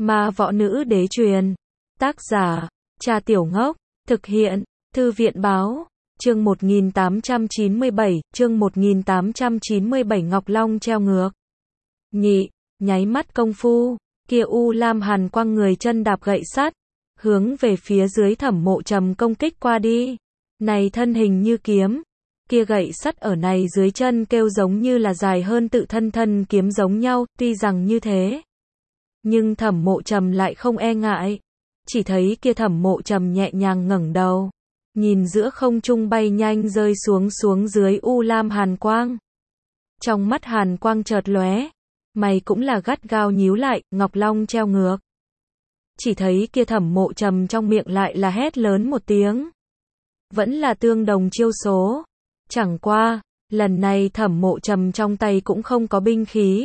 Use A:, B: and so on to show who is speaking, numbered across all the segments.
A: Ma võ nữ đế truyền. Tác giả, Cha Tiểu Ngốc. Thực hiện, Thư viện báo. Chương 1897, Ngọc Long treo ngược. Nhị, nháy mắt công phu, kia U Lam hàn quang người chân đạp gậy sắt, hướng về phía dưới Thẩm Mộ Trầm công kích qua đi. Này thân hình như kiếm, kia gậy sắt ở này dưới chân kêu giống như là dài hơn tự thân kiếm giống nhau, tuy rằng như thế. Nhưng Thẩm Mộ Trầm lại không e ngại. Chỉ thấy kia Thẩm Mộ Trầm nhẹ nhàng ngẩng đầu, nhìn giữa không trung bay nhanh rơi xuống dưới U Lam hàn quang. Trong mắt hàn quang chợt lóe, mày cũng là gắt gao nhíu lại, Ngọc Long treo ngược. Chỉ thấy kia Thẩm Mộ Trầm trong miệng lại là hét lớn một tiếng. Vẫn là tương đồng chiêu số. Chẳng qua, lần này Thẩm Mộ Trầm trong tay cũng không có binh khí.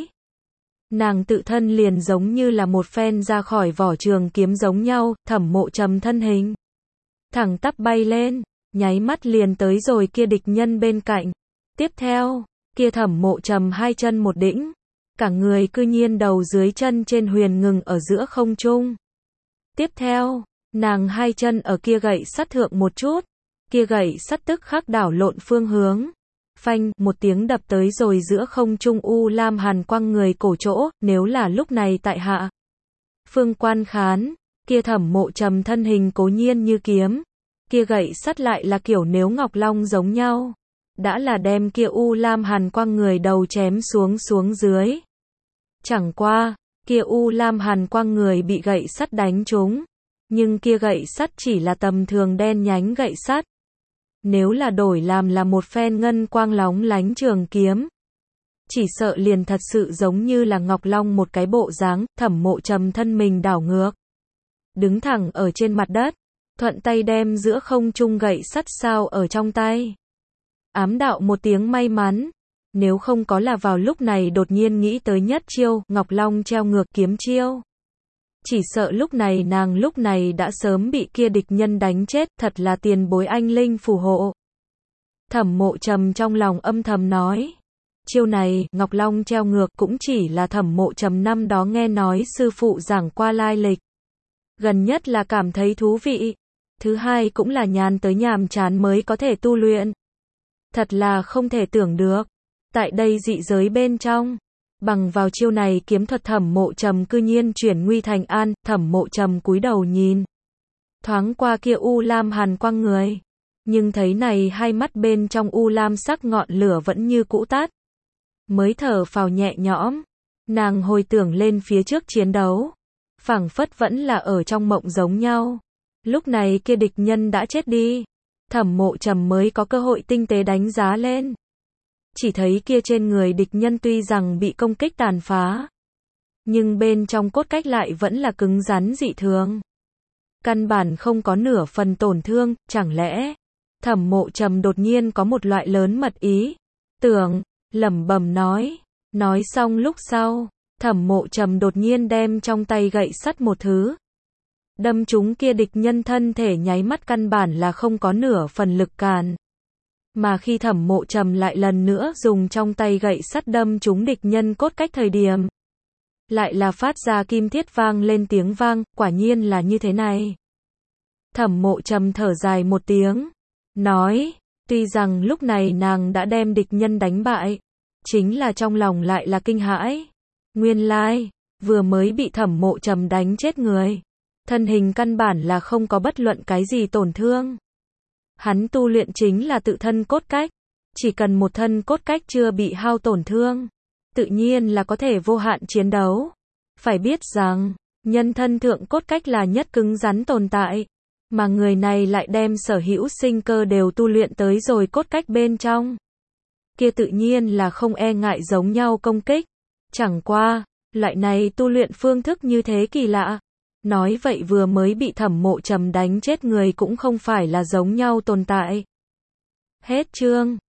A: Nàng tự thân liền giống như là một phen ra khỏi vỏ trường kiếm giống nhau, Thẩm Mộ Trầm thân hình thẳng tắp bay lên, nháy mắt liền tới rồi kia địch nhân bên cạnh. Tiếp theo, kia Thẩm Mộ Trầm hai chân một đĩnh, cả người cư nhiên đầu dưới chân trên huyền ngừng ở giữa không trung. Tiếp theo, nàng hai chân ở kia gậy sắt thượng một chút, kia gậy sắt tức khắc đảo lộn phương hướng. Phanh, một tiếng đập tới rồi giữa không trung U Lam hàn quang người cổ chỗ, nếu là lúc này tại hạ phương quan khán, kia Thẩm Mộ Trầm thân hình cố nhiên như kiếm, kia gậy sắt lại là kiểu nếu Ngọc Long giống nhau, đã là đem kia U Lam hàn quang người đầu chém xuống dưới. Chẳng qua, kia U Lam hàn quang người bị gậy sắt đánh trúng, nhưng kia gậy sắt chỉ là tầm thường đen nhánh gậy sắt. Nếu là đổi làm là một phen ngân quang lóng lánh trường kiếm, chỉ sợ liền thật sự giống như là Ngọc Long một cái bộ dáng. Thẩm Mộ Trầm thân mình đảo ngược, đứng thẳng ở trên mặt đất, thuận tay đem giữa không trung gậy sắt sao ở trong tay. Ám đạo một tiếng may mắn, nếu không có là vào lúc này đột nhiên nghĩ tới nhất chiêu, Ngọc Long treo ngược kiếm chiêu. Chỉ sợ lúc này đã sớm bị kia địch nhân đánh chết, thật là tiền bối anh linh phù hộ. Thẩm Mộ Trầm trong lòng âm thầm nói. Chiêu này, Ngọc Long treo ngược cũng chỉ là Thẩm Mộ Trầm năm đó nghe nói sư phụ giảng qua lai lịch. Gần nhất là cảm thấy thú vị. Thứ hai cũng là nhàn tới nhàm chán mới có thể tu luyện. Thật là không thể tưởng được. Tại đây dị giới bên trong, bằng vào chiêu này kiếm thuật Thẩm Mộ Trầm cư nhiên chuyển nguy thành an. Thẩm Mộ Trầm cúi đầu nhìn thoáng qua kia U Lam hàn quang người, nhưng thấy này hai mắt bên trong U Lam sắc ngọn lửa vẫn như cũ tắt, mới thở phào nhẹ nhõm. Nàng hồi tưởng lên phía trước chiến đấu, phảng phất vẫn là ở trong mộng giống nhau. Lúc này kia địch nhân đã chết đi, Thẩm Mộ Trầm mới có cơ hội tinh tế đánh giá lên. Chỉ thấy kia trên người địch nhân tuy rằng bị công kích tàn phá, nhưng bên trong cốt cách lại vẫn là cứng rắn dị thường. Căn bản không có nửa phần tổn thương. Chẳng lẽ Thẩm Mộ Trầm đột nhiên có một loại lớn mật ý tưởng, lẩm bẩm nói. Nói xong lúc sau, Thẩm Mộ Trầm đột nhiên đem trong tay gậy sắt một thứ đâm trúng kia địch nhân thân thể, nháy mắt căn bản là không có nửa phần lực cản. Mà khi Thẩm Mộ Trầm lại lần nữa dùng trong tay gậy sắt đâm trúng địch nhân cốt cách thời điểm, lại là phát ra kim thiết vang lên tiếng vang. Quả nhiên là như thế này. Thẩm Mộ Trầm thở dài một tiếng, nói, tuy rằng lúc này nàng đã đem địch nhân đánh bại, chính là trong lòng lại là kinh hãi. Nguyên lai, vừa mới bị Thẩm Mộ Trầm đánh chết người, thân hình căn bản là không có bất luận cái gì tổn thương. Hắn tu luyện chính là tự thân cốt cách, chỉ cần một thân cốt cách chưa bị hao tổn thương, tự nhiên là có thể vô hạn chiến đấu. Phải biết rằng, nhân thân thượng cốt cách là nhất cứng rắn tồn tại, mà người này lại đem sở hữu sinh cơ đều tu luyện tới rồi cốt cách bên trong. Kia tự nhiên là không e ngại giống nhau công kích. Chẳng qua, loại này tu luyện phương thức như thế kỳ lạ. Nói vậy vừa mới bị Thẩm Mộ Trầm đánh chết người cũng không phải là giống nhau tồn tại. Hết chương.